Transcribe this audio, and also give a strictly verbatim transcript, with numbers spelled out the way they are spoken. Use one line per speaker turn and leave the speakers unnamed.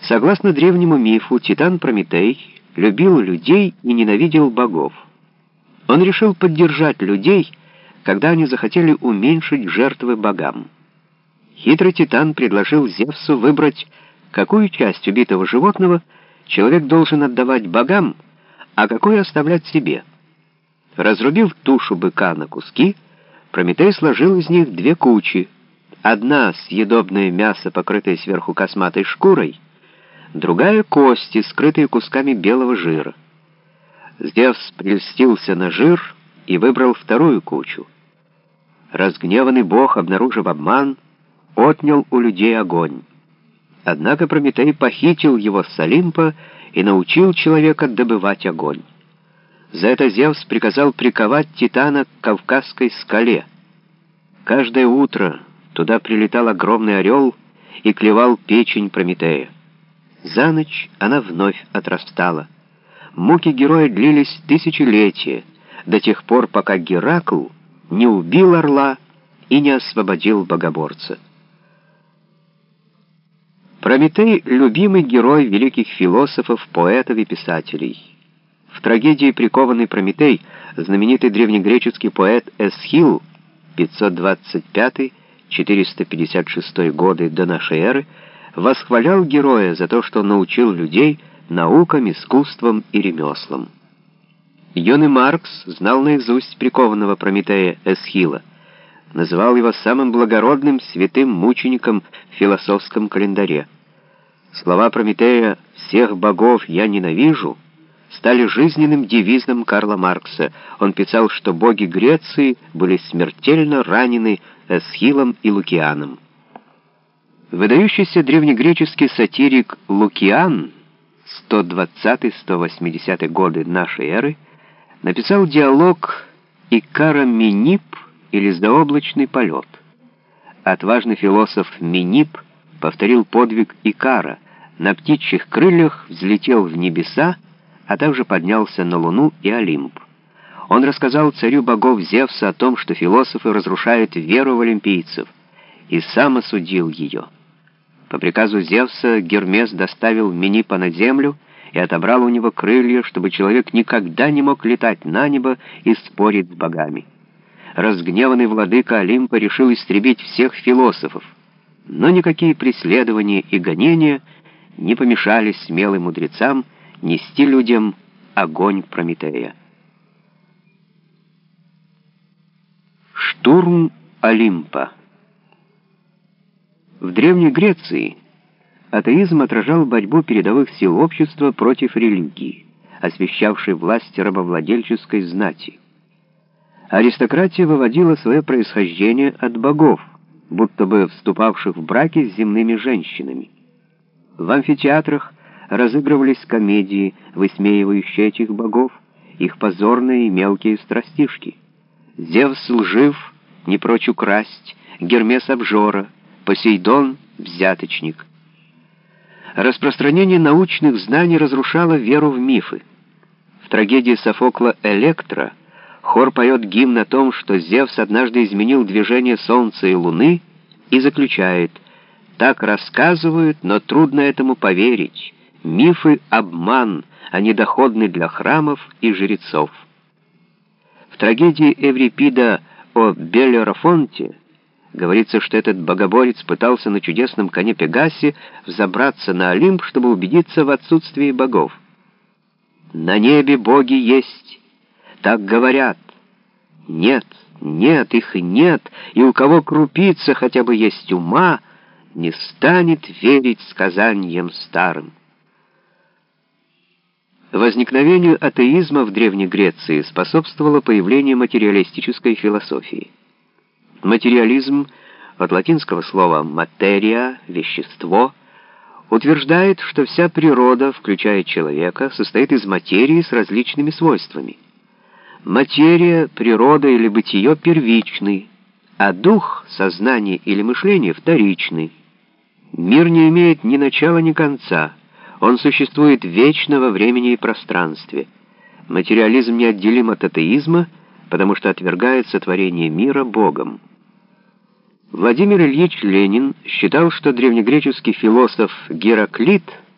Согласно древнему мифу, Титан Прометей любил людей и ненавидел богов. Он решил поддержать людей, когда они захотели уменьшить жертвы богам. Хитрый Титан предложил Зевсу выбрать, какую часть убитого животного человек должен отдавать богам, а какую оставлять себе. Разрубив тушу быка на куски, Прометей сложил из них две кучи. Одна — съедобное мясо, покрытое сверху косматой шкурой, другая — кости, скрытые кусками белого жира. Зевс прельстился на жир и выбрал вторую кучу. Разгневанный бог, обнаружив обман, отнял у людей огонь. Однако Прометей похитил его с Олимпа и научил человека добывать огонь. За это Зевс приказал приковать Титана к Кавказской скале. Каждое утро туда прилетал огромный орел и клевал печень Прометея. За ночь она вновь отрастала. Муки героя длились тысячелетия, до тех пор, пока Геракл не убил орла и не освободил богоборца. Прометей — любимый герой великих философов, поэтов и писателей. В трагедии «Прикованный Прометей» знаменитый древнегреческий поэт Эсхил пятьсот двадцать пятый — четыреста пятьдесят шестой годы до нашей эры восхвалял героя за то, что научил людей наукам, искусствам и ремеслам. Юный Маркс знал наизусть прикованного Прометея Эсхила, называл его самым благородным святым мучеником в философском календаре. Слова Прометея «всех богов я ненавижу» стали жизненным девизом Карла Маркса. Он писал, что боги Греции были смертельно ранены Эсхилом и Лукианом. Выдающийся древнегреческий сатирик Лукиан сто двадцатый — сто восьмидесятый годы нашей эры написал диалог «Икара Менип» или «Заоблачный полет». Отважный философ Менип повторил подвиг Икара, на птичьих крыльях взлетел в небеса, а также поднялся на Луну и Олимп. Он рассказал царю богов Зевсу о том, что философы разрушают веру в олимпийцев, и сам осудил ее. По приказу Зевса Гермес доставил Менипа на землю и отобрал у него крылья, чтобы человек никогда не мог летать на небо и спорить с богами. Разгневанный владыка Олимпа решил истребить всех философов, но никакие преследования и гонения не помешали смелым мудрецам нести людям огонь Прометея. Штурм Олимпа. В Древней Греции атеизм отражал борьбу передовых сил общества против религии, освящавшей власть рабовладельческой знати. Аристократия выводила свое происхождение от богов, будто бы вступавших в браки с земными женщинами. В амфитеатрах разыгрывались комедии, высмеивающие этих богов, их позорные и мелкие страстишки. Зевс лжив, не прочь украсть, Гермес обжора, Посейдон взяточник. Распространение научных знаний разрушало веру в мифы. В трагедии Софокла «Электра» хор поет гимн о том, что Зевс однажды изменил движение Солнца и Луны, и заключает: «Так рассказывают, но трудно этому поверить. Мифы — обман, они доходны для храмов и жрецов». В трагедии Эврипида о Беллерофонте говорится, что этот богоборец пытался на чудесном коне Пегасе взобраться на Олимп, чтобы убедиться в отсутствии богов. «На небе боги есть, так говорят. Нет, нет, их нет, и у кого крупица хотя бы есть ума, не станет верить сказаниям старым». Возникновению атеизма в Древней Греции способствовало появление материалистической философии. Материализм, от латинского слова «материя» — «вещество», утверждает, что вся природа, включая человека, состоит из материи с различными свойствами. Материя, природа или бытие первичны, а дух, сознание или мышление вторичны. Мир не имеет ни начала, ни конца. Он существует вечно во времени и пространстве. Материализм неотделим от атеизма, потому что отвергает сотворение мира Богом. Владимир Ильич Ленин считал, что древнегреческий философ Гераклит